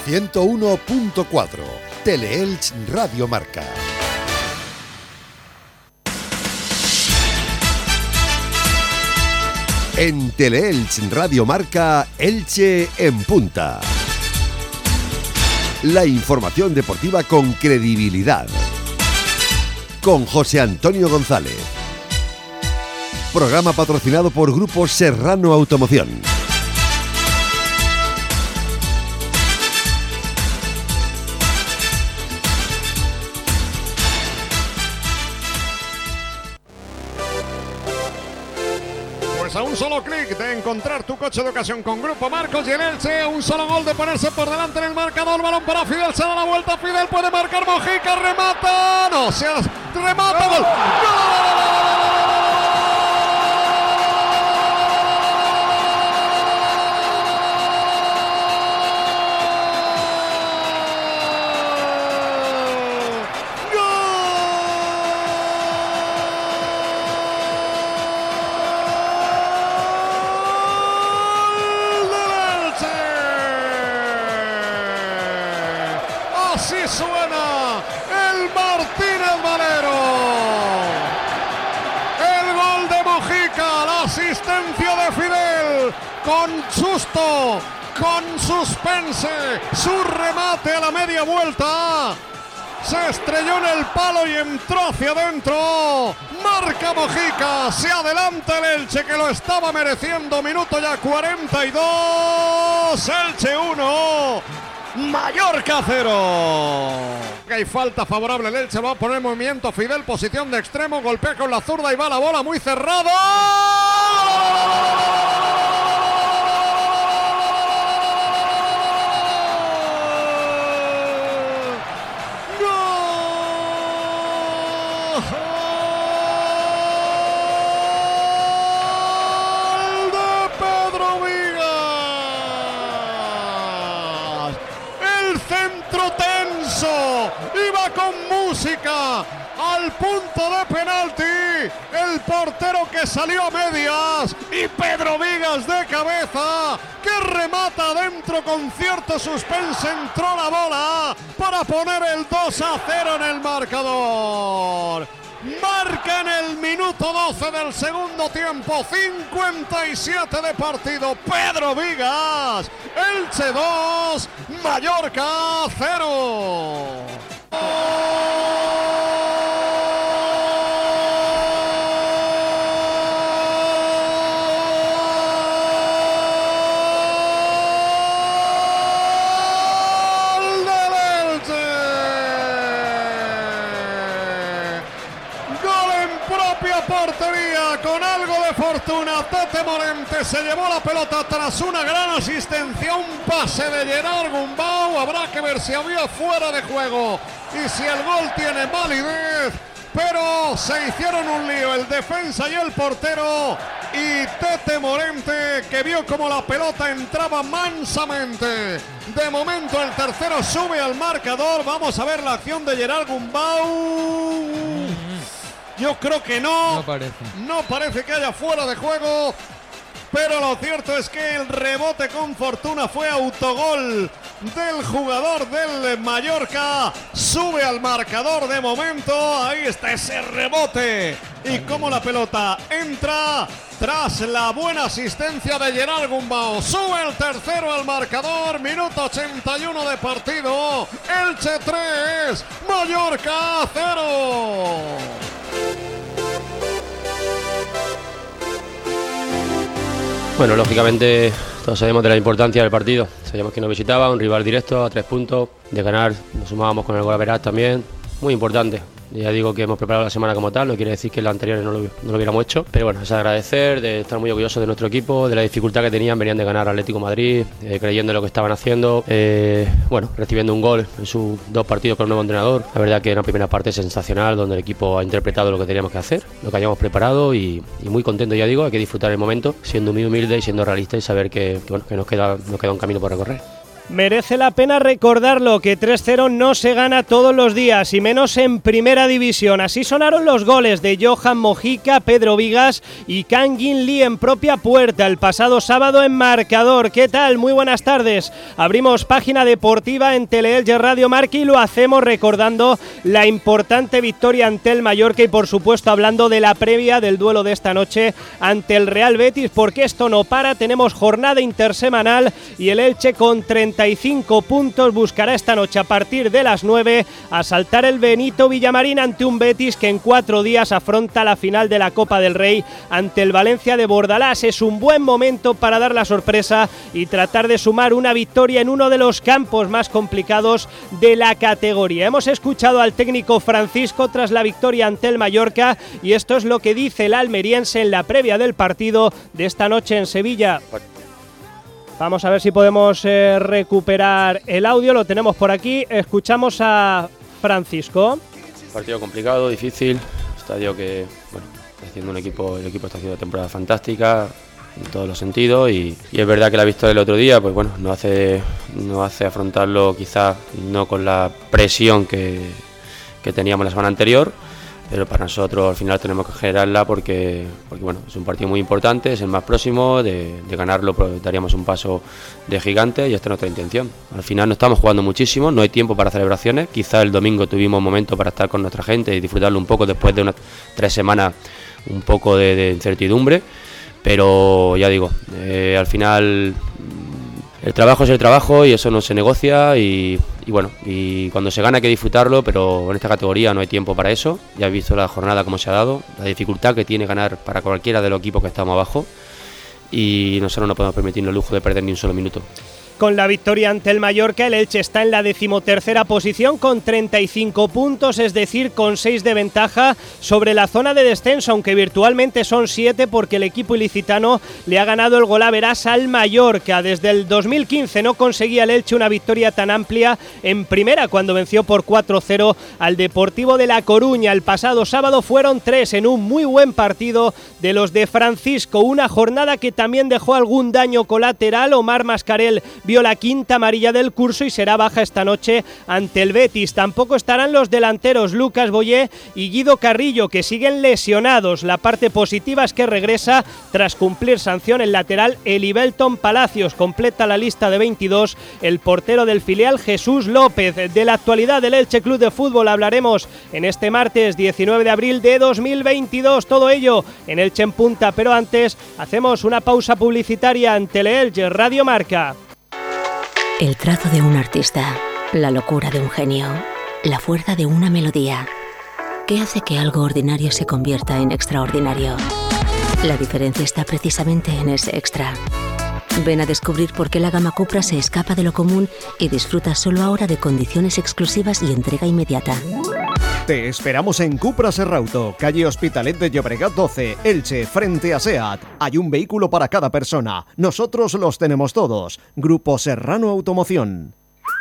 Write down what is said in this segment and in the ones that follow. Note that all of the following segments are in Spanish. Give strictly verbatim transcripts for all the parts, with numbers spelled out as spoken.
ciento uno punto cuatro, Teleelch Radio Marca. En Teleelch Radio Marca, Elche en punta. La información deportiva con credibilidad. Con José Antonio González. Programa patrocinado por Grupo Serrano Automoción. A un solo clic de encontrar tu coche de ocasión con Grupo Marcos y el Elche, un solo gol de ponerse por delante en el marcador. Balón para Fidel, se da la vuelta, Fidel puede marcar, Mojica remata, no, se remata, gol. ¡Gol! Así suena el Martínez Valero. El gol de Mojica, la asistencia de Fidel, con susto, con suspense, su remate a la media vuelta. Se estrelló en el palo y entró hacia adentro. Marca Mojica, se adelanta el Elche, que lo estaba mereciendo. Minuto ya cuarenta y dos. Elche uno. Mallorca cero. Hay falta favorable, el Elche va a poner movimiento. Fidel, posición de extremo, golpea con la zurda y va la bola muy cerrada. Iba con música al punto de penalti, el portero que salió a medias y Pedro Vigas de cabeza que remata adentro con cierto suspense. Entró la bola para poner el dos a cero en el marcador. Marca en el minuto doce del segundo tiempo, cincuenta y siete de partido, Pedro Vigas. Elche dos, Mallorca cero. Portería con algo de fortuna. Tete Morente se llevó la pelota tras una gran asistencia, un pase de Gerard Gumbau. Habrá que ver si había fuera de juego y si el gol tiene validez, pero se hicieron un lío el defensa y el portero, y Tete Morente, que vio como la pelota entraba mansamente. De momento el tercero sube al marcador. Vamos a ver la acción de Gerard Gumbau. Yo creo que no, no parece. no parece que haya fuera de juego, pero lo cierto es que el rebote con fortuna fue autogol del jugador del Mallorca. Sube al marcador de momento, ahí está ese rebote y cómo la pelota entra tras la buena asistencia de Gerard Gumbau. Sube el tercero al marcador, minuto ochenta y uno de partido. Elche tres, Mallorca cero. Bueno, lógicamente todos sabemos de la importancia del partido. Sabíamos que nos visitaba, un rival directo a tres puntos. De ganar nos sumábamos con el gol a veraz también. Muy importante. Ya digo que hemos preparado la semana como tal, no quiere decir que las anteriores no lo, no lo hubiéramos hecho. Pero bueno, es agradecer, de estar muy orgullosos de nuestro equipo, de la dificultad que tenían, venían de ganar Atlético Madrid, eh, creyendo en lo que estaban haciendo. Eh, bueno, recibiendo un gol en sus dos partidos con el nuevo entrenador. La verdad que una primera parte sensacional, donde el equipo ha interpretado lo que teníamos que hacer, lo que habíamos preparado y, y muy contento, ya digo, hay que disfrutar el momento, siendo muy humilde y siendo realista y saber que, que, bueno, que nos queda, nos queda un camino por recorrer. Merece la pena recordarlo, que tres cero no se gana todos los días, y menos en primera división. Así sonaron los goles de Johan Mojica, Pedro Vigas y Kang In Lee en propia puerta el pasado sábado en Marcador. ¿Qué tal? Muy buenas tardes. Abrimos página deportiva en Teleelche Radio Marca y lo hacemos recordando la importante victoria ante el Mallorca y por supuesto hablando de la previa del duelo de esta noche ante el Real Betis, porque esto no para. Tenemos jornada intersemanal y el Elche con treinta y cinco puntos buscará esta noche a partir de las nueve asaltar el Benito Villamarín ante un Betis que en cuatro días afronta la final de la Copa del Rey ante el Valencia de Bordalás. Es un buen momento para dar la sorpresa y tratar de sumar una victoria en uno de los campos más complicados de la categoría. Hemos escuchado al técnico Francisco tras la victoria ante el Mallorca y esto es lo que dice el almeriense en la previa del partido de esta noche en Sevilla. Vamos a ver si podemos eh, recuperar el audio, lo tenemos por aquí. Escuchamos a Francisco. Partido complicado, difícil, estadio que, bueno, está haciendo un equipo, el equipo está haciendo una temporada fantástica en todos los sentidos y, y es verdad que la victoria del otro día, pues bueno, nos hace, nos hace afrontarlo quizás no con la presión que, que teníamos la semana anterior, pero para nosotros al final tenemos que generarla porque, porque bueno, es un partido muy importante, es el más próximo, de, de ganarlo pues, daríamos un paso de gigante y esta es nuestra intención. Al final no estamos jugando muchísimo, no hay tiempo para celebraciones, quizá el domingo tuvimos momento para estar con nuestra gente y disfrutarlo un poco después de unas tres semanas un poco de, de incertidumbre, pero ya digo, eh, al final el trabajo es el trabajo y eso no se negocia y, y bueno, y cuando se gana hay que disfrutarlo, pero en esta categoría no hay tiempo para eso. Ya habéis visto la jornada como se ha dado, la dificultad que tiene ganar para cualquiera de los equipos que estamos abajo y nosotros no podemos permitirnos el lujo de perder ni un solo minuto. Con la victoria ante el Mallorca, el Elche está en la decimotercera posición con treinta y cinco puntos, es decir, con seis de ventaja sobre la zona de descenso, aunque virtualmente son siete porque el equipo ilicitano le ha ganado el golaveras al Mallorca. Desde el dos mil quince no conseguía el Elche una victoria tan amplia en primera cuando venció por cuatro cero al Deportivo de La Coruña. El pasado sábado fueron tres en un muy buen partido de los de Francisco, una jornada que también dejó algún daño colateral. Omar Mascarell vio la quinta amarilla del curso y será baja esta noche ante el Betis. Tampoco estarán los delanteros Lucas Boyé y Guido Carrillo, que siguen lesionados. La parte positiva es que regresa tras cumplir sanción el lateral Elibelton Palacios. Completa la lista de veintidós el portero del filial Jesús López. De la actualidad del Elche Club de Fútbol hablaremos en este martes diecinueve de abril de dos mil veintidós. Todo ello en Elche en Punta, pero antes hacemos una pausa publicitaria en Teleelche Radio Marca. El trazo de un artista, la locura de un genio, la fuerza de una melodía. ¿Qué hace que algo ordinario se convierta en extraordinario? La diferencia está precisamente en ese extra. Ven a descubrir por qué la gama Cupra se escapa de lo común y disfruta solo ahora de condiciones exclusivas y entrega inmediata. Te esperamos en Cupra Serrauto, calle Hospitalet de Llobregat doce, Elche, frente a SEAT. Hay un vehículo para cada persona. Nosotros los tenemos todos. Grupo Serrano Automoción.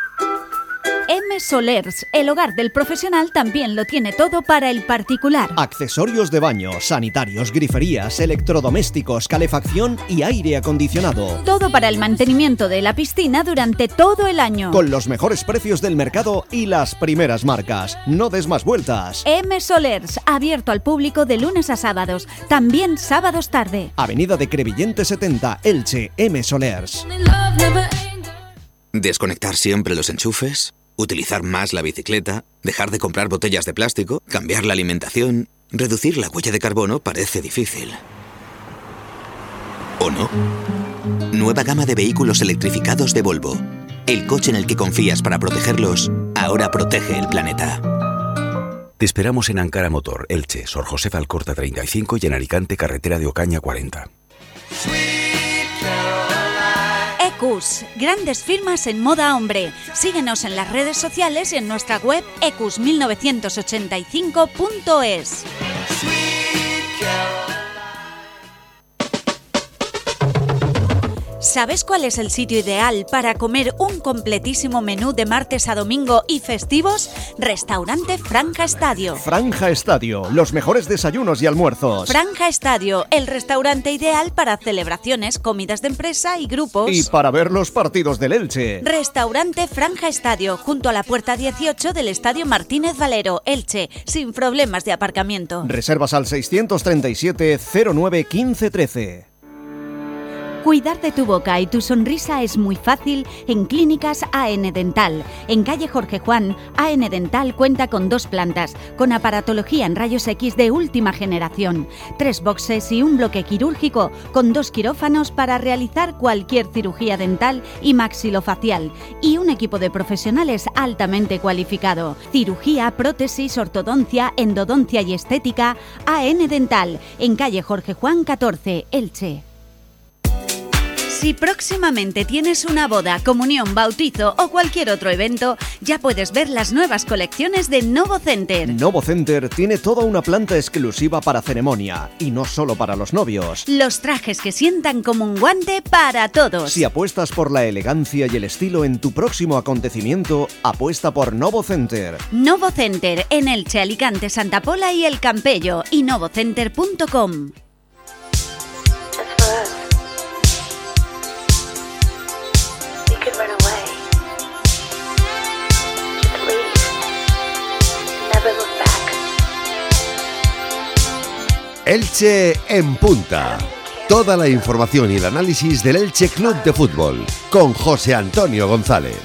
M. Solers, el hogar del profesional, también lo tiene todo para el particular. Accesorios de baño, sanitarios, griferías, electrodomésticos, calefacción y aire acondicionado. Todo para el mantenimiento de la piscina durante todo el año. Con los mejores precios del mercado y las primeras marcas. No des más vueltas. M. Solers, abierto al público de lunes a sábados, también sábados tarde. Avenida de Crevillente setenta, Elche, M. Solers. ¿Desconectar siempre los enchufes? ¿Utilizar más la bicicleta? ¿Dejar de comprar botellas de plástico? ¿Cambiar la alimentación? Reducir la huella de carbono parece difícil. ¿O no? Nueva gama de vehículos electrificados de Volvo. El coche en el que confías para protegerlos, ahora protege el planeta. Te esperamos en Ankara Motor, Elche, Sor José Alcorta treinta y cinco y en Alicante, carretera de Ocaña cuarenta. Ecus, grandes firmas en moda hombre. Síguenos en las redes sociales y en nuestra web ecus mil novecientos ochenta y cinco punto es. ¿Sabes cuál es el sitio ideal para comer un completísimo menú de martes a domingo y festivos? Restaurante Franja Estadio. Franja Estadio, los mejores desayunos y almuerzos. Franja Estadio, el restaurante ideal para celebraciones, comidas de empresa y grupos. Y para ver los partidos del Elche. Restaurante Franja Estadio, junto a la puerta dieciocho del Estadio Martínez Valero, Elche, sin problemas de aparcamiento. Reservas al seiscientos treinta y siete cero nueve quince trece. Cuidar de tu boca y tu sonrisa es muy fácil en Clínicas A N Dental. En calle Jorge Juan, A N Dental cuenta con dos plantas, con aparatología en rayos X de última generación, tres boxes y un bloque quirúrgico, con dos quirófanos para realizar cualquier cirugía dental y maxilofacial, y un equipo de profesionales altamente cualificado. Cirugía, prótesis, ortodoncia, endodoncia y estética. A N Dental, en calle Jorge Juan catorce, Elche. Si próximamente tienes una boda, comunión, bautizo o cualquier otro evento, ya puedes ver las nuevas colecciones de Novo Center. Novo Center tiene toda una planta exclusiva para ceremonia y no solo para los novios. Los trajes que sientan como un guante para todos. Si apuestas por la elegancia y el estilo en tu próximo acontecimiento, apuesta por Novo Center. Novo Center en Elche, Alicante, Santa Pola y El Campello y novocenter punto com. Elche en punta. Toda la información y el análisis del Elche Club de Fútbol con José Antonio González.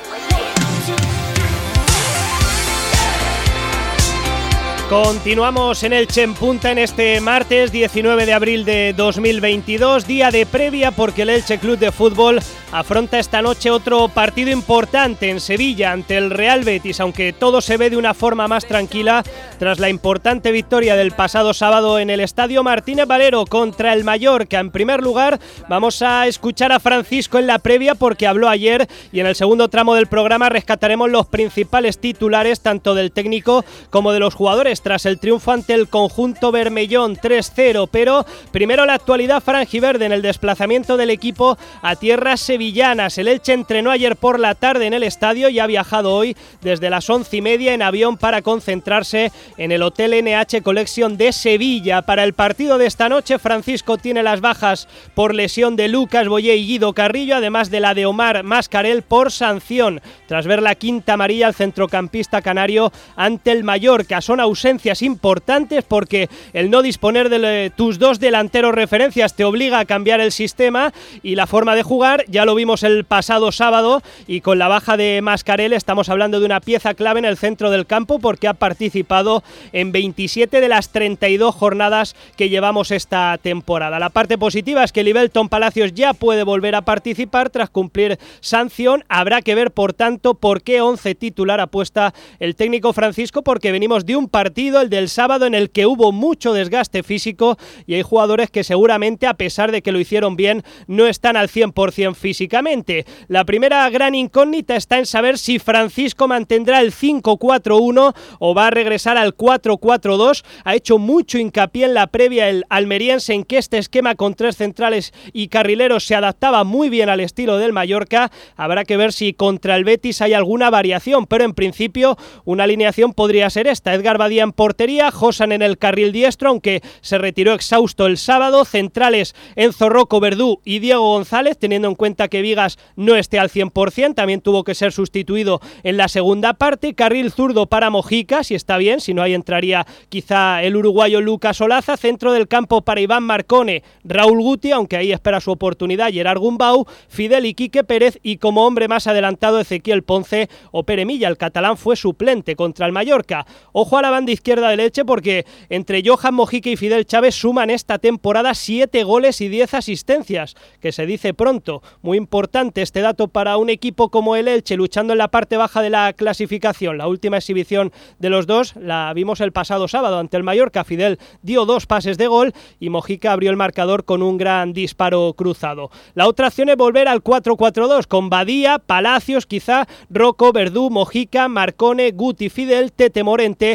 Continuamos en Elche en punta en este martes diecinueve de abril de dos mil veintidós, día de previa porque el Elche Club de Fútbol afronta esta noche otro partido importante en Sevilla ante el Real Betis, aunque todo se ve de una forma más tranquila tras la importante victoria del pasado sábado en el Estadio Martínez Valero contra el Mallorca. En primer lugar, vamos a escuchar a Francisco en la previa porque habló ayer y en el segundo tramo del programa rescataremos los principales titulares tanto del técnico como de los jugadores tras el triunfo ante el conjunto bermellón tres cero, pero primero la actualidad franjiverde en el desplazamiento del equipo a tierras sevillanas. El Elche entrenó ayer por la tarde en el estadio y ha viajado hoy desde las once y media en avión para concentrarse en el Hotel N H Collection de Sevilla. Para el partido de esta noche, Francisco tiene las bajas por lesión de Lucas Boyé y Guido Carrillo, además de la de Omar Mascarell por sanción, tras ver la quinta amarilla al centrocampista canario ante el Mallorca. Son ausencias importantes porque el no disponer de tus dos delanteros referencias te obliga a cambiar el sistema y la forma de jugar. Ya lo vimos el pasado sábado y con la baja de Mascarell estamos hablando de una pieza clave en el centro del campo porque ha participado en veintisiete de las treinta y dos jornadas que llevamos esta temporada. La parte positiva es que Libelton Palacios ya puede volver a participar tras cumplir sanción. Habrá que ver, por tanto, por qué once titular apuesta el técnico Francisco, porque venimos de un partido, el del sábado, en el que hubo mucho desgaste físico y hay jugadores que seguramente, a pesar de que lo hicieron bien, no están al cien por ciento físicamente. La primera gran incógnita está en saber si Francisco mantendrá el cinco cuatro uno o va a regresar al cuatro cuatro dos. Ha hecho mucho hincapié en la previa el almeriense en que este esquema con tres centrales y carrileros se adaptaba muy bien al estilo del Mallorca. Habrá que ver si contra el Betis hay alguna variación, pero en principio una alineación podría ser esta: Edgar Badía en portería, Josan en el carril diestro, aunque se retiró exhausto el sábado, centrales Enzo Rocco, Verdú y Diego González, teniendo en cuenta que Vigas no esté al cien por ciento, también tuvo que ser sustituido en la segunda parte. Carril zurdo para Mojica, si está bien, si no ahí entraría quizá el uruguayo Lucas Olaza. Centro del campo para Iván Marcone, Raúl Guti, aunque ahí espera su oportunidad Gerard Gumbau, Fidel y Quique Pérez, y como hombre más adelantado Ezequiel Ponce o Pere Milla. El catalán fue suplente contra el Mallorca. Ojo a la banda izquierda del Elche porque entre Johan Mojica y Fidel Chávez suman esta temporada siete goles y diez asistencias, que se dice pronto. Muy importante este dato para un equipo como el Elche, luchando en la parte baja de la clasificación. La última exhibición de los dos la vimos el pasado sábado ante el Mallorca. Fidel dio dos pases de gol y Mojica abrió el marcador con un gran disparo cruzado. La otra opción es volver al cuatro cuatro dos con Badía, Palacios, quizá Rocco, Verdú, Mojica, Marcone, Guti, Fidel, Tete Morente y arriba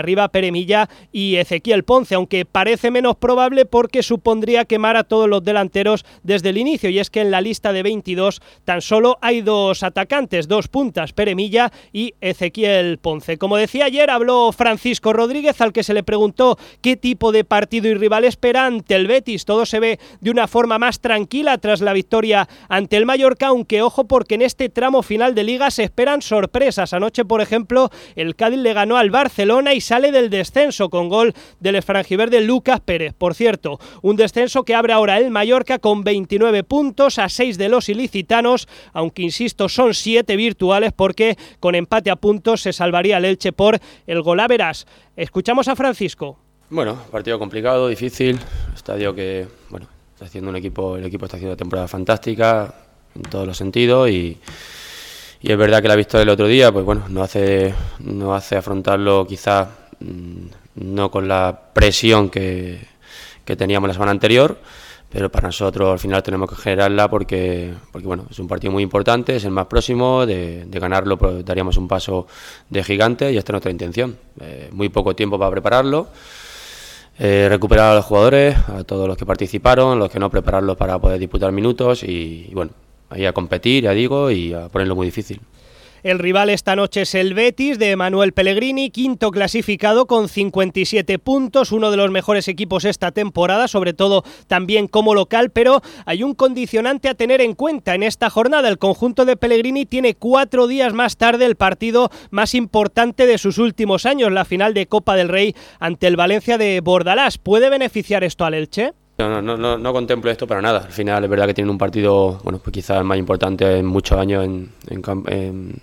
arriba Pere Milla y Ezequiel Ponce, aunque parece menos probable porque supondría quemar a todos los delanteros desde el inicio, y es que en la lista de veintidós tan solo hay dos atacantes, dos puntas, Pere Milla y Ezequiel Ponce. Como decía ayer, habló Francisco Rodríguez, al que se le preguntó qué tipo de partido y rival espera ante el Betis. Todo se ve de una forma más tranquila tras la victoria ante el Mallorca, aunque ojo porque en este tramo final de Liga se esperan sorpresas. Anoche, por ejemplo, el Cádiz le ganó al Barcelona y sale del descenso con gol del franjiverde Lucas Pérez. Por cierto, un descenso que abre ahora el Mallorca con veintinueve puntos a seis de los ilicitanos, aunque insisto son siete virtuales porque con empate a puntos se salvaría el Elche por el golaveras. Escuchamos a Francisco. Bueno, partido complicado, difícil, estadio que, bueno, está haciendo un equipo, el equipo está haciendo una temporada fantástica en todos los sentidos y, y es verdad que la victoria del otro día, pues bueno, nos hace, nos hace afrontarlo quizás mmm, no con la presión que, que teníamos la semana anterior, pero para nosotros al final tenemos que generarla porque, porque bueno, es un partido muy importante, es el más próximo, de, de ganarlo pues, daríamos un paso de gigante y esta es nuestra intención. Eh, muy poco tiempo para prepararlo. Eh, recuperar a los jugadores, a todos los que participaron, los que no, prepararlos para poder disputar minutos y, y bueno, ahí a competir, ya digo, y a ponerlo muy difícil. El rival esta noche es el Betis de Manuel Pellegrini, quinto clasificado con cincuenta y siete puntos, uno de los mejores equipos esta temporada, sobre todo también como local, pero hay un condicionante a tener en cuenta en esta jornada. El conjunto de Pellegrini tiene cuatro días más tarde el partido más importante de sus últimos años, la final de Copa del Rey ante el Valencia de Bordalás. ¿Puede beneficiar esto al Elche? No, no, no, no contemplo esto para nada. Al final es verdad que tienen un partido, bueno, pues quizás el más importante en muchos años en, en, en,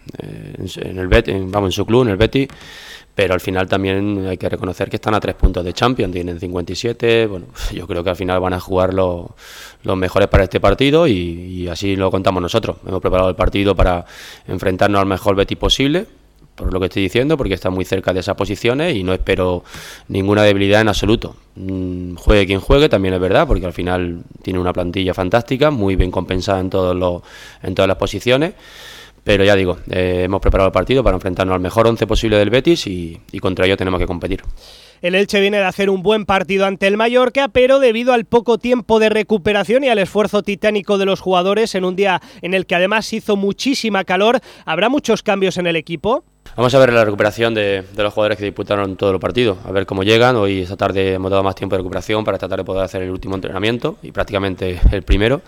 en el Bet, en, vamos, en su club, en el Betis, pero al final también hay que reconocer que están a tres puntos de Champions, tienen cincuenta y siete, bueno, yo creo que al final van a jugar los, los mejores para este partido y, y así lo contamos nosotros. Hemos preparado el partido para enfrentarnos al mejor Betis posible, por lo que estoy diciendo, porque está muy cerca de esas posiciones y no espero ninguna debilidad en absoluto. Mm, juegue quien juegue, también es verdad, porque al final tiene una plantilla fantástica, muy bien compensada en todos los, en todas las posiciones, pero ya digo, eh, hemos preparado el partido para enfrentarnos al mejor once posible del Betis y, y contra ello tenemos que competir. El Elche viene de hacer un buen partido ante el Mallorca, pero debido al poco tiempo de recuperación y al esfuerzo titánico de los jugadores en un día en el que además hizo muchísima calor, ¿habrá muchos cambios en el equipo? Vamos a ver la recuperación de, de los jugadores que disputaron todo el partido, a ver cómo llegan. Hoy esta tarde hemos dado más tiempo de recuperación para tratar de poder hacer el último entrenamiento y prácticamente el primero.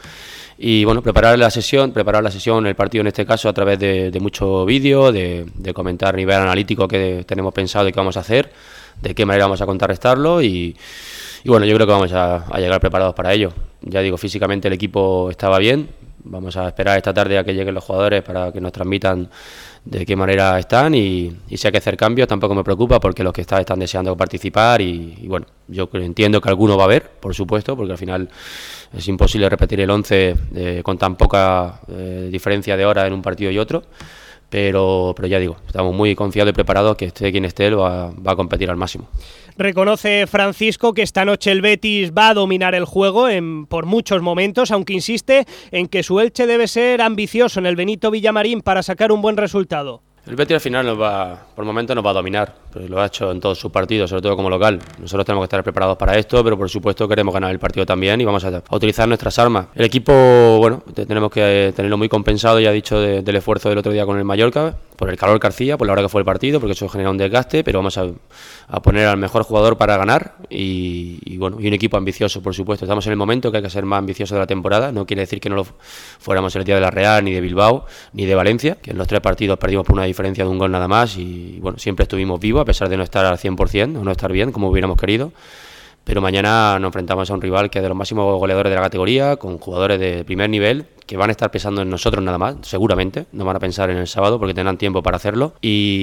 Y bueno, preparar la sesión, preparar la sesión, el partido en este caso a través de, de mucho vídeo, de, de comentar a nivel analítico qué tenemos pensado y qué vamos a hacer, de qué manera vamos a contrarrestarlo y, y bueno, yo creo que vamos a, a llegar preparados para ello. Ya digo, físicamente el equipo estaba bien, vamos a esperar esta tarde a que lleguen los jugadores para que nos transmitan de qué manera están y, y si hay que hacer cambios tampoco me preocupa porque los que están están deseando participar y, y bueno, yo entiendo que alguno va a haber, por supuesto, porque al final es imposible repetir el once eh, con tan poca eh, diferencia de hora en un partido y otro, pero, pero ya digo, estamos muy confiados y preparados que esté quien esté, él va, va a competir al máximo. Reconoce Francisco que esta noche el Betis va a dominar el juego en, por muchos momentos, aunque insiste en que su Elche debe ser ambicioso en el Benito Villamarín para sacar un buen resultado. El Betis al final nos va, por el momento nos va a dominar, pero lo ha hecho en todos sus partidos, sobre todo como local. Nosotros tenemos que estar preparados para esto, pero por supuesto queremos ganar el partido también y vamos a, a utilizar nuestras armas. El equipo, bueno, tenemos que tenerlo muy compensado, ya he dicho, de, del esfuerzo del otro día con el Mallorca, por el calor que hacía, por la hora que fue el partido, porque eso genera un desgaste, pero vamos a, a poner al mejor jugador para ganar y, y bueno, y un equipo ambicioso, por supuesto. Estamos en el momento que hay que ser más ambicioso de la temporada, no quiere decir que no lo fuéramos el día de la Real, ni de Bilbao, ni de Valencia, que en los tres partidos perdimos por una diferencia de un gol nada más y bueno, siempre estuvimos vivos a pesar de no estar al cien por ciento o no estar bien como hubiéramos querido, pero mañana nos enfrentamos a un rival que es de los máximos goleadores de la categoría, con jugadores de primer nivel que van a estar pensando en nosotros nada más, seguramente, no van a pensar en el sábado porque tendrán tiempo para hacerlo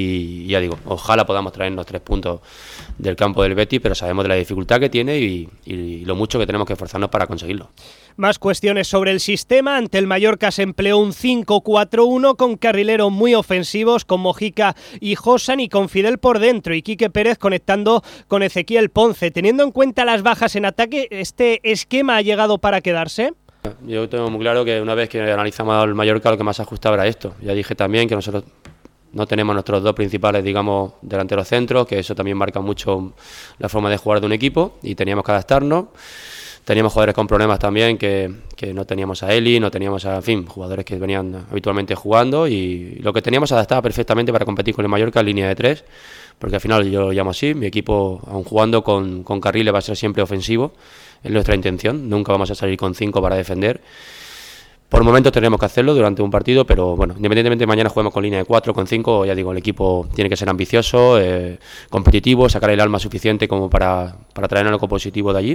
y ya digo, ojalá podamos traernos tres puntos del campo del Betis, pero sabemos de la dificultad que tiene y, y lo mucho que tenemos que esforzarnos para conseguirlo. Más cuestiones sobre el sistema. Ante el Mallorca se empleó un cinco cuatro uno con carrileros muy ofensivos, con Mojica y Josan y con Fidel por dentro y Quique Pérez conectando con Ezequiel Ponce. Teniendo en cuenta las bajas en ataque, ¿este esquema ha llegado para quedarse? Yo tengo muy claro que una vez que analizamos al Mallorca lo que más ajustaba era esto. Ya dije también que nosotros No tenemos nuestros dos principales, digamos, delanteros centros, que eso también marca mucho la forma de jugar de un equipo, y teníamos que adaptarnos. Teníamos jugadores con problemas también, que, que no teníamos a Eli, no teníamos a, en fin, jugadores que venían habitualmente jugando, y lo que teníamos adaptaba perfectamente para competir con el Mallorca en línea de tres, porque al final yo lo llamo así, mi equipo, aun jugando con, con carriles, va a ser siempre ofensivo, es nuestra intención, nunca vamos a salir con cinco para defender. Por momentos tenemos que hacerlo durante un partido, pero bueno, independientemente de mañana juguemos con línea de cuatro, con cinco, ya digo, el equipo tiene que ser ambicioso, eh, competitivo, sacar el alma suficiente como para, para traernos algo positivo de allí.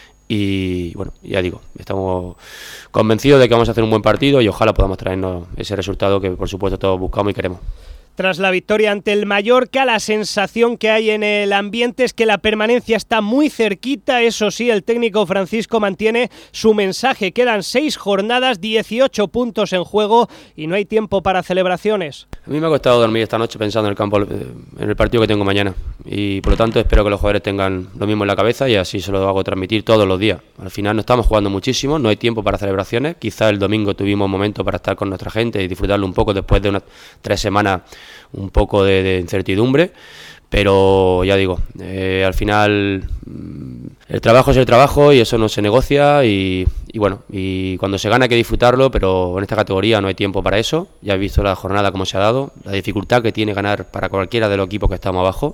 Y bueno, ya digo, estamos convencidos de que vamos a hacer un buen partido y ojalá podamos traernos ese resultado que por supuesto todos buscamos y queremos. Tras la victoria ante el Mallorca, la sensación que hay en el ambiente es que la permanencia está muy cerquita. Eso sí, el técnico Francisco mantiene su mensaje. Quedan seis jornadas, dieciocho puntos en juego y no hay tiempo para celebraciones. A mí me ha costado dormir esta noche pensando en el campo, en el partido que tengo mañana, y por lo tanto espero que los jugadores tengan lo mismo en la cabeza y así se lo hago transmitir todos los días. Al final no estamos jugando muchísimo, no hay tiempo para celebraciones. Quizá el domingo tuvimos un momento para estar con nuestra gente y disfrutarlo un poco después de unas tres semanas un poco de, de incertidumbre, pero ya digo, eh, al final el trabajo es el trabajo y eso no se negocia y, y bueno, y cuando se gana hay que disfrutarlo, pero en esta categoría no hay tiempo para eso. Ya he visto la jornada como se ha dado, la dificultad que tiene ganar para cualquiera de los equipos que estamos abajo,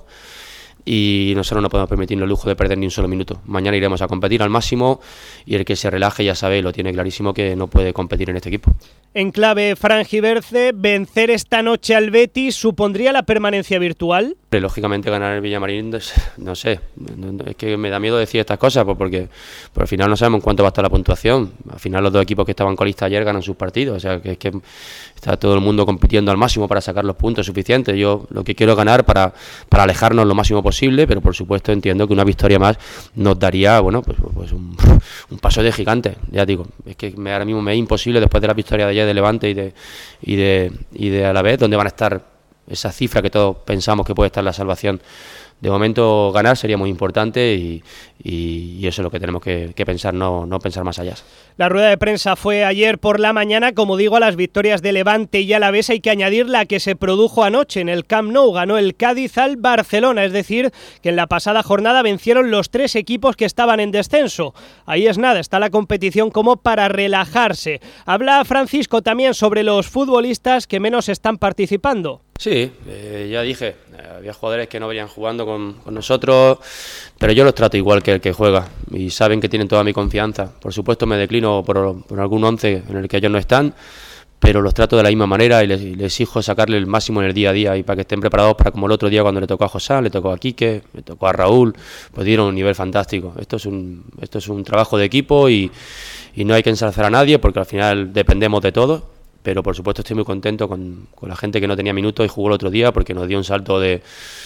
y nosotros no podemos permitirnos el lujo de perder ni un solo minuto. Mañana iremos a competir al máximo y el que se relaje ya sabe, lo tiene clarísimo, que no puede competir en este equipo. En clave franjiberce, vencer esta noche al Betis supondría la permanencia virtual. Lógicamente ganar el Villamarín, no sé, es que me da miedo decir estas cosas porque, porque al final no sabemos en cuánto va a estar la puntuación. Al final los dos equipos que estaban colistas ayer ganan sus partidos, o sea que es que está todo el mundo compitiendo al máximo para sacar los puntos suficientes. Yo lo que quiero es ganar para, para alejarnos lo máximo posible, pero por supuesto entiendo que una victoria más nos daría, bueno, pues, pues un, un paso de gigante. Ya digo, es que me, ahora mismo me es imposible, después de la victoria de ayer de Levante y de, y de, y de Alavés, donde van a estar esa cifra que todos pensamos que puede estar la salvación. De momento ganar sería muy importante y, y, y eso es lo que tenemos que, que pensar, no, no pensar más allá. La rueda de prensa fue ayer por la mañana. Como digo, a las victorias de Levante y Alavés hay que añadir la que se produjo anoche en el Camp Nou. Ganó el Cádiz al Barcelona, es decir, que en la pasada jornada vencieron los tres equipos que estaban en descenso. Ahí es nada, está la competición como para relajarse. Habla Francisco también sobre los futbolistas que menos están participando. Sí, eh, ya dije, eh, había jugadores que no venían jugando con, con nosotros, pero yo los trato igual que el que juega y saben que tienen toda mi confianza. Por supuesto me declino por, por algún once en el que ellos no están, pero los trato de la misma manera y les, les exijo sacarle el máximo en el día a día y para que estén preparados para, como el otro día cuando le tocó a José, le tocó a Quique, le tocó a Raúl, pues dieron un nivel fantástico. Esto es un, esto es un trabajo de equipo y, y no hay que ensalzar a nadie porque al final dependemos de todos. Pero por supuesto estoy muy contento con, con la gente que no tenía minutos y jugó el otro día porque nos dio un salto de,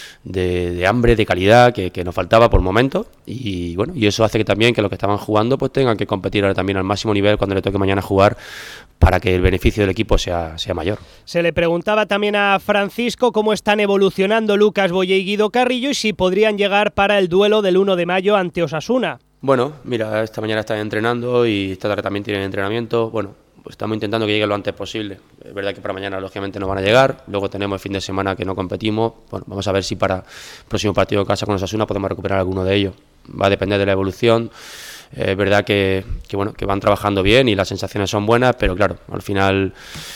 de, de hambre, de calidad que, que nos faltaba por momentos y bueno, y eso hace que también que los que estaban jugando pues tengan que competir ahora también al máximo nivel cuando le toque mañana jugar para que el beneficio del equipo sea, sea mayor. Se le preguntaba también a Francisco cómo están evolucionando Lucas Boye y Guido Carrillo y si podrían llegar para el duelo del uno de mayo ante Osasuna. Bueno, mira, esta mañana están entrenando y esta tarde también tienen entrenamiento, bueno, pues estamos intentando que llegue lo antes posible. Es verdad que para mañana lógicamente no van a llegar, luego tenemos el fin de semana que no competimos, bueno, vamos a ver si para el próximo partido de casa con Osasuna podemos recuperar alguno de ellos. Va a depender de la evolución, eh, es verdad que, que, bueno, que van trabajando bien y las sensaciones son buenas, pero claro, al final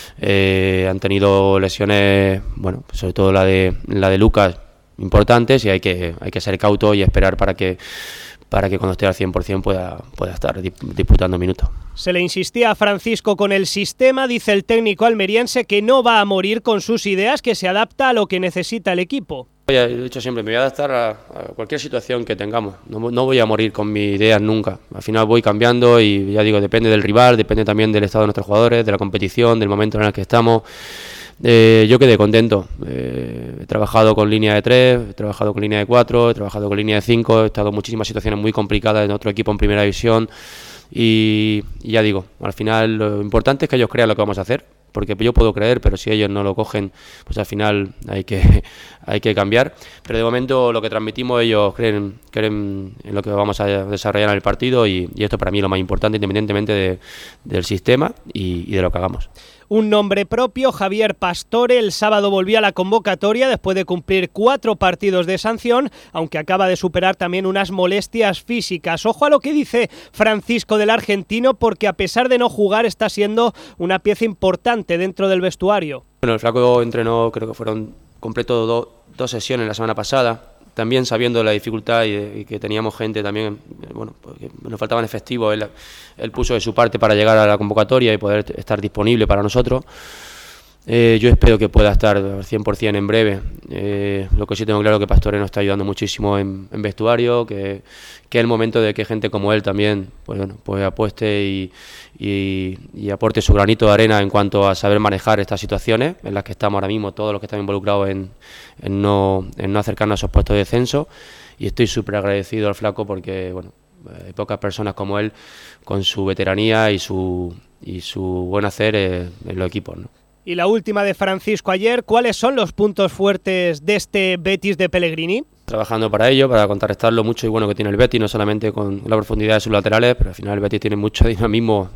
eh, han tenido lesiones, bueno, sobre todo la de, la de Lucas, importantes y hay que, hay que ser cauto y esperar para que para que cuando esté al cien por ciento pueda, pueda estar disputando minutos. Se le insistía a Francisco con el sistema, dice el técnico almeriense que no va a morir con sus ideas, que se adapta a lo que necesita el equipo. He dicho siempre, me voy a adaptar a, a cualquier situación que tengamos, no, no voy a morir con mis ideas nunca, al final voy cambiando y ya digo, depende del rival, depende también del estado de nuestros jugadores, de la competición, del momento en el que estamos. Eh, yo quedé contento, eh, he trabajado con línea de tres, he trabajado con línea de cuatro, he trabajado con línea de cinco, he estado en muchísimas situaciones muy complicadas en otro equipo en primera división y, y ya digo, al final lo importante es que ellos crean lo que vamos a hacer, porque yo puedo creer, pero si ellos no lo cogen, pues al final hay que, hay que cambiar. Pero de momento lo que transmitimos, ellos creen, creen en lo que vamos a desarrollar en el partido y, y esto para mí es lo más importante, independientemente de, del sistema y, y de lo que hagamos. Un nombre propio, Javier Pastore, el sábado volvió a la convocatoria después de cumplir cuatro partidos de sanción, aunque acaba de superar también unas molestias físicas. Ojo a lo que dice Francisco del argentino, porque a pesar de no jugar está siendo una pieza importante dentro del vestuario. Bueno, el flaco entrenó, creo que fueron completo do, dos sesiones la semana pasada, también sabiendo la dificultad y, y que teníamos gente también, bueno, porque nos faltaban efectivos, él, él puso de su parte para llegar a la convocatoria y poder estar disponible para nosotros. Eh, yo espero que pueda estar al cien por ciento en breve. Eh, lo que sí tengo claro es que Pastore nos está ayudando muchísimo en, en vestuario, que, que es el momento de que gente como él también pues, bueno, pues apueste y, y, y aporte su granito de arena en cuanto a saber manejar estas situaciones en las que estamos ahora mismo, todos los que están involucrados en, en, no, en no acercarnos a esos puestos de descenso. Y estoy súper agradecido al flaco porque bueno, hay pocas personas como él con su veteranía y su, y su buen hacer eh, en los equipos, ¿no? Y la última de Francisco ayer, ¿cuáles son los puntos fuertes de este Betis de Pellegrini? Trabajando para ello, para contrarrestar lo mucho y bueno que tiene el Betis, no solamente con la profundidad de sus laterales, pero al final el Betis tiene mucho dinamismo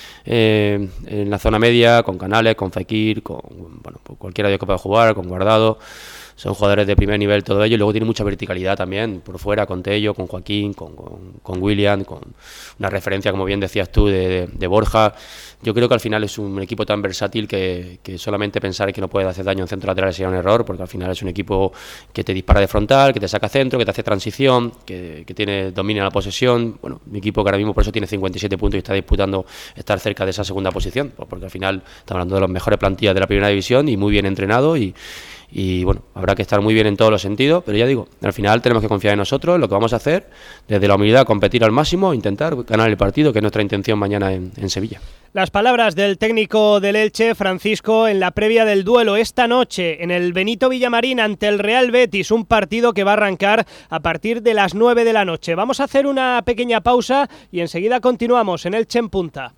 eh, en la zona media, con Canales, con Fekir, con bueno, pues cualquiera de ellos que pueda jugar, con Guardado. Son jugadores de primer nivel todo ello, y luego tiene mucha verticalidad también por fuera, con Tello, con Joaquín, con, con, con William, con una referencia, como bien decías tú, de, de, de Borja. Yo creo que al final es un equipo tan versátil que, que solamente pensar que no puede hacer daño en centro lateral sería un error, porque al final es un equipo que te dispara de frontal, que te saca centro, que te hace transición, que, que tiene domina la posesión. Bueno, mi equipo que ahora mismo por eso tiene cincuenta y siete puntos y está disputando estar cerca de esa segunda posición, pues porque al final estamos hablando de las mejores plantillas de la primera división y muy bien entrenado y Y bueno, habrá que estar muy bien en todos los sentidos, pero ya digo, al final tenemos que confiar en nosotros, en lo que vamos a hacer, desde la humildad, competir al máximo, intentar ganar el partido, que es nuestra intención mañana en, en Sevilla. Las palabras del técnico del Elche, Francisco, en la previa del duelo esta noche en el Benito Villamarín ante el Real Betis, un partido que va a arrancar a partir de las nueve de la noche. Vamos a hacer una pequeña pausa y enseguida continuamos en Elche en Punta.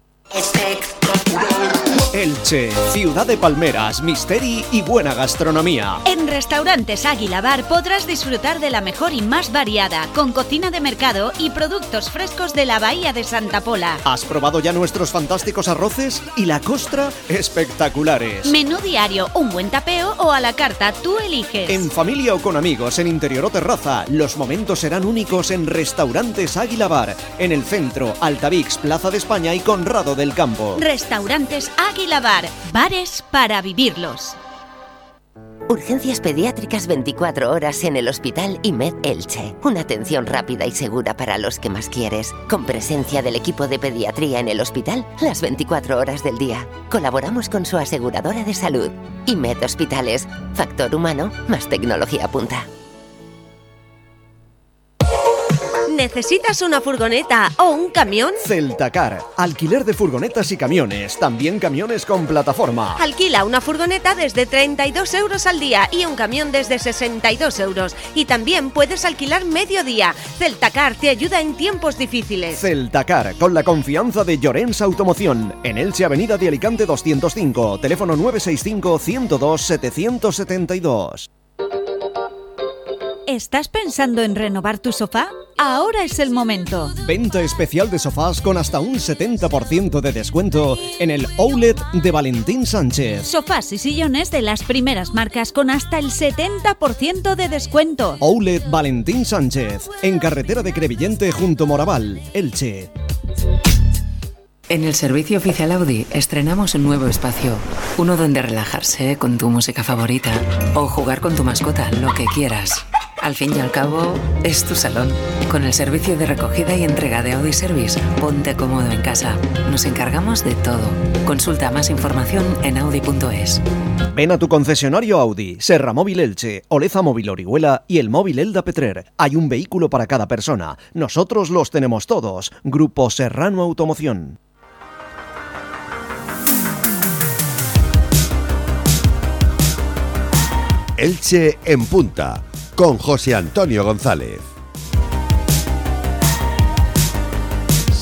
Elche, ciudad de palmeras, misteri y buena gastronomía. En Restaurantes Águila Bar podrás disfrutar de la mejor y más variada, con cocina de mercado y productos frescos de la Bahía de Santa Pola. ¿Has probado ya nuestros fantásticos arroces? Y la costra, espectaculares. Menú diario, un buen tapeo o a la carta, tú eliges. En familia o con amigos, en interior o terraza, los momentos serán únicos en Restaurantes Águila Bar, en el centro, Altavix, Plaza de España y Conrado del Campo. Restaurantes Águila Bar, bares para vivirlos. Urgencias pediátricas veinticuatro horas en el Hospital IMED Elche. Una atención rápida y segura para los que más quieres. Con presencia del equipo de pediatría en el hospital las veinticuatro horas del día. Colaboramos con su aseguradora de salud. IMED Hospitales. Factor humano más tecnología punta. ¿Necesitas una furgoneta o un camión? Celtacar, alquiler de furgonetas y camiones, también camiones con plataforma. Alquila una furgoneta desde treinta y dos euros al día y un camión desde sesenta y dos euros. Y también puedes alquilar medio día. Celtacar te ayuda en tiempos difíciles. Celtacar, con la confianza de Llorens Automoción. En Elche, Avenida de Alicante doscientos cinco, teléfono nueve seis cinco, ciento dos, setecientos setenta y dos. ¿Estás pensando en renovar tu sofá? Ahora es el momento. Venta especial de sofás con hasta un setenta por ciento de descuento en el Outlet de Valentín Sánchez. Sofás y sillones de las primeras marcas con hasta el setenta por ciento de descuento. Outlet Valentín Sánchez, en carretera de Crevillente junto Moraval, Elche. En el servicio oficial Audi estrenamos un nuevo espacio. Uno donde relajarse con tu música favorita o jugar con tu mascota, lo que quieras. Al fin y al cabo, es tu salón. Con el servicio de recogida y entrega de Audi Service, ponte cómodo en casa. Nos encargamos de todo. Consulta más información en audi punto es. Ven a tu concesionario Audi, Serra Móvil Elche, Oleza Móvil Orihuela y el Móvil Elda Petrer. Hay un vehículo para cada persona. Nosotros los tenemos todos. Grupo Serrano Automoción. Elche en Punta, con José Antonio González.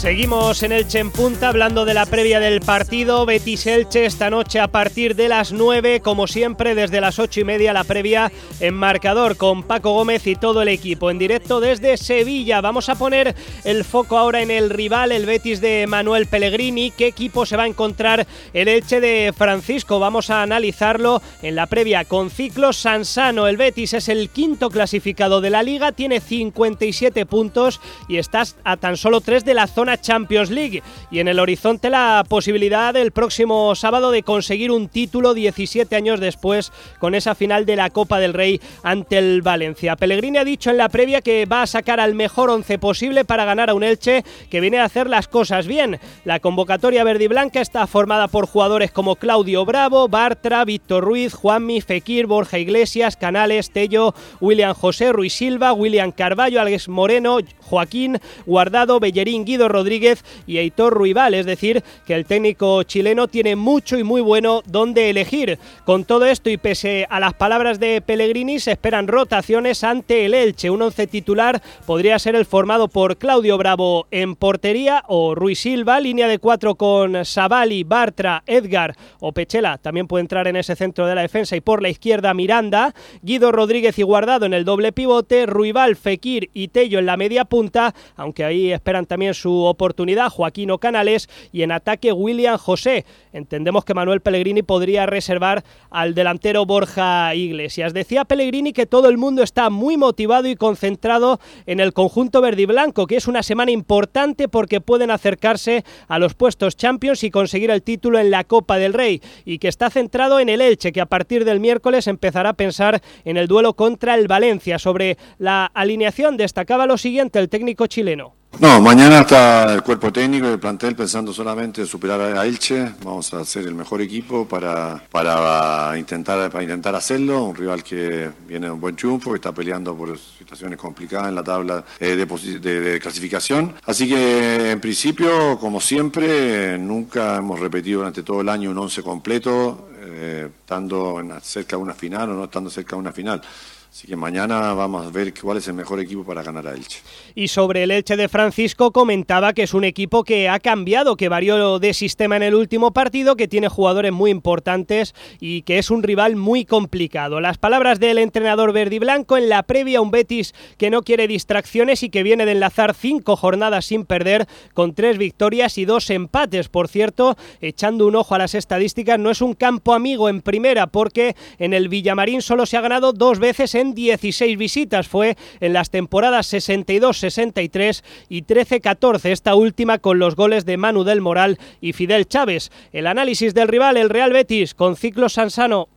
Seguimos en Elche en Punta hablando de la previa del partido Betis-Elche esta noche a partir de las nueve, como siempre desde las ocho y media la previa en marcador con Paco Gómez y todo el equipo en directo desde Sevilla. Vamos a poner el foco ahora en el rival, el Betis de Manuel Pellegrini. ¿Qué equipo se va a encontrar el Elche de Francisco? Vamos a analizarlo en la previa con Ciclos Sansano. El Betis es el quinto clasificado de la Liga, tiene cincuenta y siete puntos y está a tan solo tres de la zona Champions League, y en el horizonte la posibilidad el próximo sábado de conseguir un título diecisiete años después con esa final de la Copa del Rey ante el Valencia. Pellegrini ha dicho en la previa que va a sacar al mejor once posible para ganar a un Elche que viene a hacer las cosas bien. La convocatoria verde y blanca está formada por jugadores como Claudio Bravo, Bartra, Víctor Ruiz, Juanmi, Fekir, Borja Iglesias, Canales, Tello, William José, Ruiz Silva, William Carballo, Alex Moreno, Joaquín, Guardado, Bellerín, Guido Rodríguez y Heitor Ruibal, es decir, que el técnico chileno tiene mucho y muy bueno donde elegir. Con todo esto y pese a las palabras de Pellegrini, se esperan rotaciones ante el Elche. Un once titular podría ser el formado por Claudio Bravo en portería o Ruiz Silva, línea de cuatro con Savali, Bartra, Edgar o Pechela, también puede entrar en ese centro de la defensa, y por la izquierda Miranda, Guido Rodríguez y Guardado en el doble pivote, Ruibal, Fekir y Tello en la media punta, aunque ahí esperan también su oportunidad Joaquín o Canales, y en ataque William José. Entendemos que Manuel Pellegrini podría reservar al delantero Borja Iglesias. Decía Pellegrini que todo el mundo está muy motivado y concentrado en el conjunto verde y blanco, que es una semana importante porque pueden acercarse a los puestos Champions y conseguir el título en la Copa del Rey, y que está centrado en el Elche, que a partir del miércoles empezará a pensar en el duelo contra el Valencia. Sobre la alineación destacaba lo siguiente el técnico chileno. No, mañana está el cuerpo técnico y el plantel pensando solamente en superar a Elche. Vamos a hacer el mejor equipo para, para, intentar, para intentar hacerlo. Un rival que viene de un buen triunfo, que está peleando por situaciones complicadas en la tabla eh, de, de, de clasificación. Así que en principio, como siempre, nunca hemos repetido durante todo el año un once completo, eh, estando en, cerca de una final o no estando cerca de una final. Así que mañana vamos a ver cuál es el mejor equipo para ganar a Elche. Y sobre el Elche de Francisco comentaba que es un equipo que ha cambiado, que varió de sistema en el último partido, que tiene jugadores muy importantes y que es un rival muy complicado. Las palabras del entrenador verde y blanco en la previa, un Betis que no quiere distracciones y que viene de enlazar cinco jornadas sin perder con tres victorias y dos empates. Por cierto, echando un ojo a las estadísticas, no es un campo amigo en primera, porque en el Villamarín solo se ha ganado dos veces en dieciséis visitas, fue en las temporadas sesenta y dos sesenta y tres y trece catorce, esta última con los goles de Manu del Moral y Fidel Chávez. El análisis del rival, el Real Betis, con Ciclos Sansano.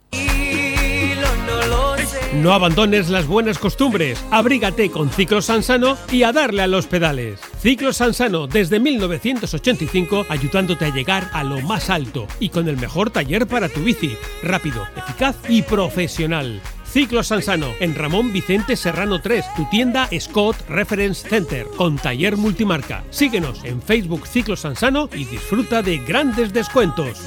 No abandones las buenas costumbres, abrígate con Ciclos Sansano y a darle a los pedales. Ciclos Sansano desde mil novecientos ochenta y cinco ayudándote a llegar a lo más alto y con el mejor taller para tu bici, rápido, eficaz y profesional. Ciclos Sansano, en Ramón Vicente Serrano tres, tu tienda Scott Reference Center, con taller multimarca. Síguenos en Facebook Ciclos Sansano y disfruta de grandes descuentos.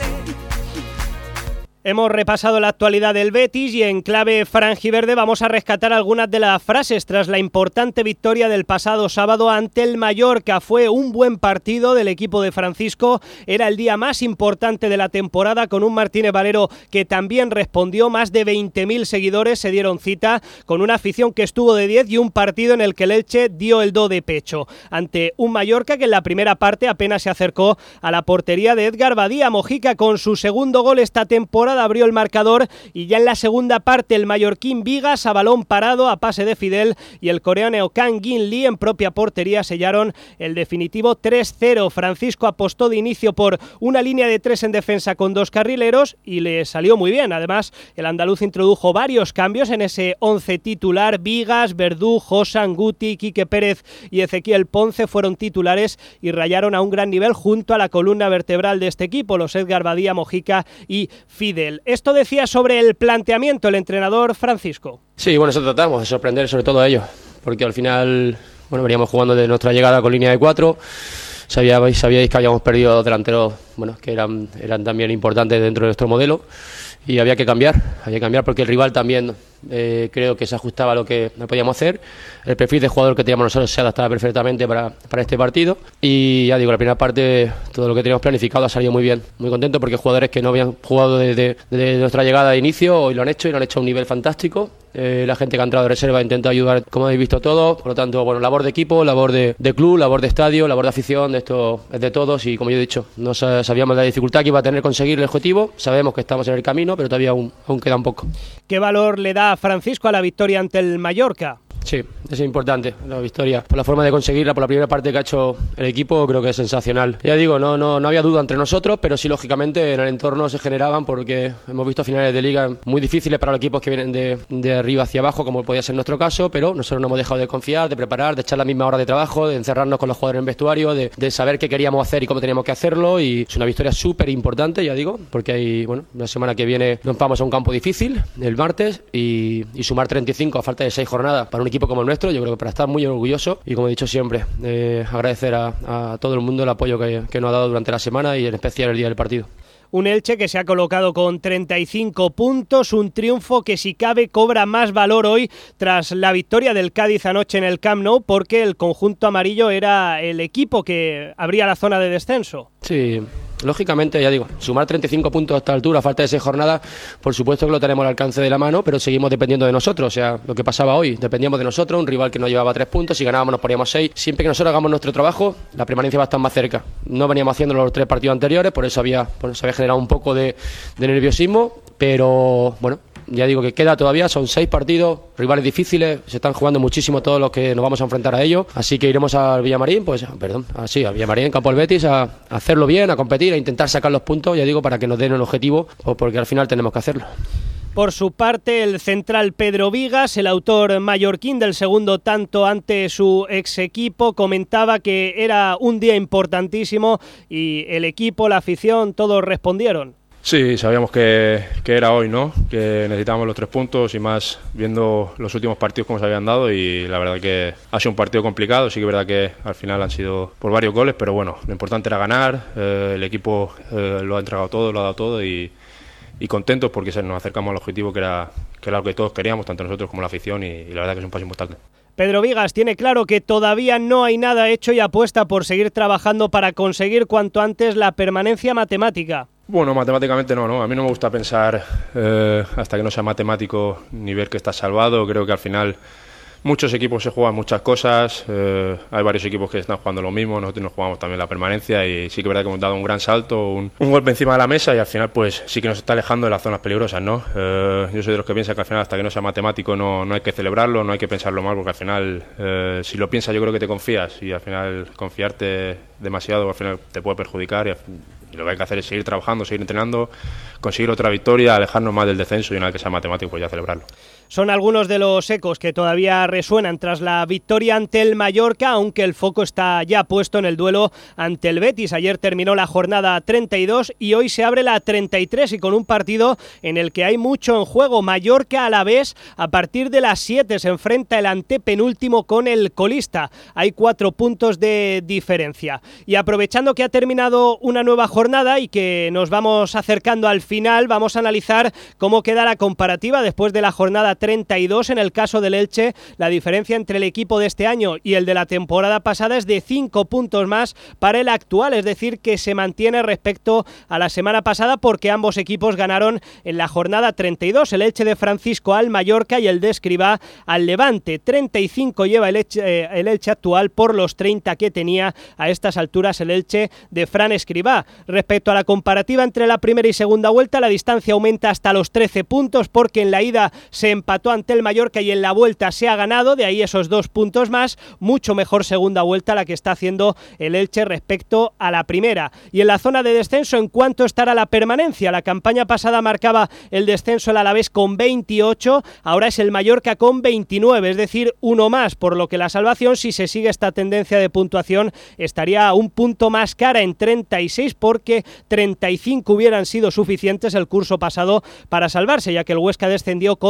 Hemos repasado la actualidad del Betis y en clave franjiverde vamos a rescatar algunas de las frases tras la importante victoria del pasado sábado ante el Mallorca. Fue un buen partido del equipo de Francisco, era el día más importante de la temporada, con un Martínez Valero que también respondió. Más de veinte mil seguidores se dieron cita, con una afición que estuvo de diez y un partido en el que el Elche dio el do de pecho ante un Mallorca que en la primera parte apenas se acercó a la portería de Edgar Badía. Mojica, con su segundo gol esta temporada, abrió el marcador, y ya en la segunda parte el mallorquín Vigas, a balón parado, a pase de Fidel, y el coreano Kang-in Lee en propia portería sellaron el definitivo tres cero. Francisco apostó de inicio por una línea de tres en defensa con dos carrileros y le salió muy bien. Además, el andaluz introdujo varios cambios en ese once titular. Vigas, Verdú, Josan, Guti, Quique Pérez y Ezequiel Ponce fueron titulares y rayaron a un gran nivel junto a la columna vertebral de este equipo, los Edgar Badía, Mojica y Fidel. Esto decía sobre el planteamiento el entrenador Francisco. Sí, bueno, eso tratamos, de sorprender sobre todo a ellos, porque al final, bueno, veníamos jugando de nuestra llegada con línea de cuatro, sabíais, sabíais que habíamos perdido delanteros, bueno, que eran, eran también importantes dentro de nuestro modelo, y había que cambiar, había que cambiar porque el rival también eh, creo que se ajustaba a lo que podíamos hacer. El perfil de jugador que teníamos nosotros se adaptaba perfectamente para, para este partido. Y ya digo, la primera parte, todo lo que teníamos planificado ha salido muy bien. Muy contento porque jugadores que no habían jugado desde, desde nuestra llegada de inicio hoy lo han hecho y lo han hecho a un nivel fantástico. Eh, la gente que ha entrado de reserva intenta ayudar, como habéis visto todos. Por lo tanto, bueno, labor de equipo, labor de, de club, labor de estadio, labor de afición, de esto es de todos. Y como yo he dicho, no sabíamos la dificultad que iba a tener conseguir el objetivo. Sabemos que estamos en el camino, pero todavía aún, aún queda un poco. ¿Qué valor le da Francisco a la victoria ante el Mallorca? Sí, es importante la victoria. Por la forma de conseguirla, por la primera parte que ha hecho el equipo, creo que es sensacional. Ya digo, no, no, no había duda entre nosotros, pero sí, lógicamente, en el entorno se generaban porque hemos visto finales de liga muy difíciles para los equipos que vienen de, de arriba hacia abajo, como podía ser nuestro caso, pero nosotros no hemos dejado de confiar, de preparar, de echar la misma hora de trabajo, de encerrarnos con los jugadores en el vestuario, de, de saber qué queríamos hacer y cómo teníamos que hacerlo. Y es una victoria súper importante, ya digo, porque hay, bueno, la semana que viene nos vamos a un campo difícil, el martes, y, y sumar treinta y cinco a falta de seis jornadas para un equipo como el nuestro, yo creo para estar muy orgulloso y, como he dicho siempre, eh, agradecer a, a todo el mundo el apoyo que, que nos ha dado durante la semana y en especial el día del partido. Un Elche que se ha colocado con treinta y cinco puntos, un triunfo que si cabe cobra más valor hoy tras la victoria del Cádiz anoche en el Camp Nou, porque el conjunto amarillo era el equipo que abría la zona de descenso. Sí, lógicamente, ya digo, sumar treinta y cinco puntos a esta altura, a falta de seis jornadas, por supuesto que lo tenemos al alcance de la mano, pero seguimos dependiendo de nosotros. O sea, lo que pasaba hoy, dependíamos de nosotros, un rival que nos llevaba tres puntos, si ganábamos nos poníamos seis. Siempre que nosotros hagamos nuestro trabajo, la permanencia va a estar más cerca. No veníamos haciendo los tres partidos anteriores, por eso había, por eso había generado un poco de, de nerviosismo, pero bueno, ya digo que queda todavía, son seis partidos, rivales difíciles, se están jugando muchísimo todos los que nos vamos a enfrentar a ellos, así que iremos al Villamarín, pues, perdón, así, al Villamarín, Campo del Betis, a, a hacerlo bien, a competir, a intentar sacar los puntos, ya digo, para que nos den el objetivo, o porque al final tenemos que hacerlo. Por su parte, el central Pedro Vigas, el autor mallorquín del segundo tanto ante su ex equipo, comentaba que era un día importantísimo y el equipo, la afición, todos respondieron. Sí, sabíamos que, que era hoy, ¿no? Que necesitábamos los tres puntos y más viendo los últimos partidos como se habían dado, y la verdad que ha sido un partido complicado. Sí que es verdad que al final han sido por varios goles, pero bueno, lo importante era ganar, eh, el equipo eh, lo ha entregado todo, lo ha dado todo y, y contentos porque nos acercamos al objetivo que era, que era lo que todos queríamos, tanto nosotros como la afición, y, y la verdad que es un paso importante. Pedro Vigas tiene claro que todavía no hay nada hecho y apuesta por seguir trabajando para conseguir cuanto antes la permanencia matemática. Bueno, matemáticamente no, ¿no? A mí no me gusta pensar eh, hasta que no sea matemático ni ver que estás salvado. Creo que al final muchos equipos se juegan muchas cosas, eh, hay varios equipos que están jugando lo mismo, nosotros nos jugamos también la permanencia y sí que es verdad que hemos dado un gran salto, un, un golpe encima de la mesa y al final pues sí que nos está alejando de las zonas peligrosas, ¿no? Eh, yo soy de los que piensa que al final hasta que no sea matemático no, no hay que celebrarlo, no hay que pensarlo mal, porque al final eh, si lo piensas yo creo que te confías y al final confiarte demasiado al final te puede perjudicar y, y lo que hay que hacer es seguir trabajando, seguir entrenando, conseguir otra victoria, alejarnos más del descenso y una vez que sea matemático pues ya celebrarlo. Son algunos de los ecos que todavía resuenan tras la victoria ante el Mallorca, aunque el foco está ya puesto en el duelo ante el Betis. Ayer terminó la jornada treinta y dos y hoy se abre la treinta y tres y con un partido en el que hay mucho en juego. Mallorca a la vez, a partir de las siete se enfrenta el antepenúltimo con el colista. Hay cuatro puntos de diferencia. Y aprovechando que ha terminado una nueva jornada y que nos vamos acercando al final, vamos a analizar cómo queda la comparativa después de la jornada treinta y dos. En el caso del Elche, la diferencia entre el equipo de este año y el de la temporada pasada es de cinco puntos más para el actual, es decir, que se mantiene respecto a la semana pasada porque ambos equipos ganaron en la jornada treinta y dos, el Elche de Francisco al Mallorca y el de Escribá al Levante. treinta y cinco lleva el Elche, eh, el Elche actual por los treinta que tenía a estas alturas el Elche de Fran Escribá. Respecto a la comparativa entre la primera y segunda vuelta, la distancia aumenta hasta los trece puntos porque en la ida se empató ante el Mallorca y en la vuelta se ha ganado, de ahí esos dos puntos más. Mucho mejor segunda vuelta la que está haciendo el Elche respecto a la primera. Y en la zona de descenso, ¿en cuánto estará la permanencia? La campaña pasada marcaba el descenso el Alavés con veintiocho, ahora es el Mallorca con veintinueve, es decir, uno más, por lo que la salvación, si se sigue esta tendencia de puntuación, estaría un punto más cara en treinta y seis porque treinta y cinco hubieran sido suficientes el curso pasado para salvarse, ya que el Huesca descendió con treinta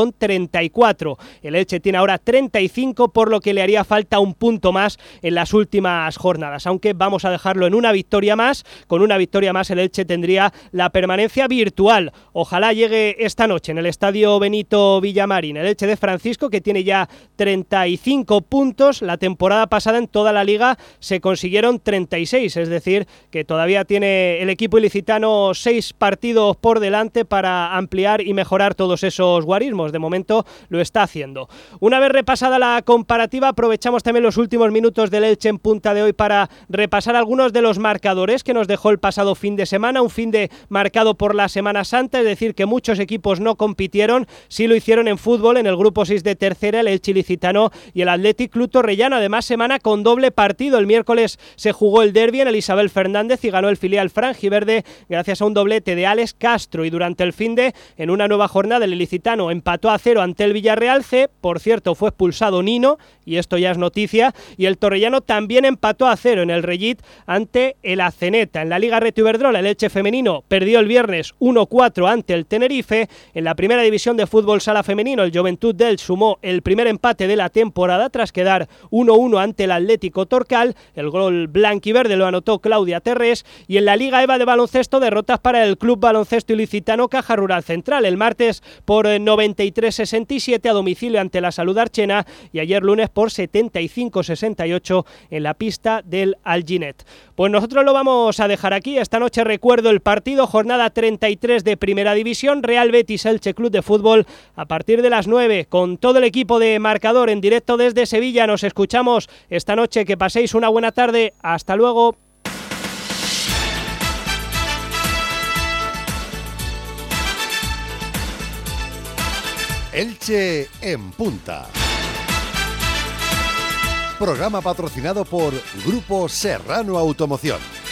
treinta y cuatro. El Elche tiene ahora treinta y cinco, por lo que le haría falta un punto más en las últimas jornadas, aunque vamos a dejarlo en una victoria más. Con una victoria más el Elche tendría la permanencia virtual. Ojalá llegue esta noche en el estadio Benito Villamarín. El Elche de Francisco, que tiene ya treinta y cinco puntos. La temporada pasada en toda la liga se consiguieron treinta y seis, es decir, que todavía tiene el equipo ilicitano seis partidos por delante para ampliar y mejorar todos esos guarismos. De momento lo está haciendo. Una vez repasada la comparativa, aprovechamos también los últimos minutos del Elche en Punta de hoy para repasar algunos de los marcadores que nos dejó el pasado fin de semana, un fin de marcado por la Semana Santa, es decir, que muchos equipos no compitieron, sí lo hicieron en fútbol. En el grupo seis de tercera, el Elche ilicitano y el Athletic Club Torrellano. Además, semana con doble partido. El miércoles se jugó el derbi en el Isabel Fernández y ganó el filial franjiverde gracias a un doblete de Alex Castro. Y durante el finde, en una nueva jornada, el ilicitano empató a cero ante el Villarreal C. Por cierto, fue expulsado Nino, y esto ya es noticia, y el Torrellano también empató a cero en el Reyit ante el Azeneta. En la Liga Reto Iberdrola, el Elche femenino perdió el viernes uno cuatro ante el Tenerife. En la primera división de fútbol sala femenino, el Joventut del sumó el primer empate de la temporada tras quedar uno uno ante el Atlético Torcal. El gol blanquiverde lo anotó Claudia Terrés. Y en la Liga EVA de baloncesto, derrotas para el Club Baloncesto Ilicitano Caja Rural Central. El martes por noventa y tres sesenta y siete a domicilio ante la Salud Archena, y ayer lunes por setenta y cinco sesenta y ocho en la pista del Alginet. Pues nosotros lo vamos a dejar aquí. Esta noche recuerdo el partido, jornada treinta y tres de Primera División, Real Betis Elche Club de Fútbol, a partir de las nueve, con todo el equipo de Marcador en directo desde Sevilla. Nos escuchamos esta noche. Que paséis una buena tarde. Hasta luego. Elche en Punta. Programa patrocinado por Grupo Serrano Automoción.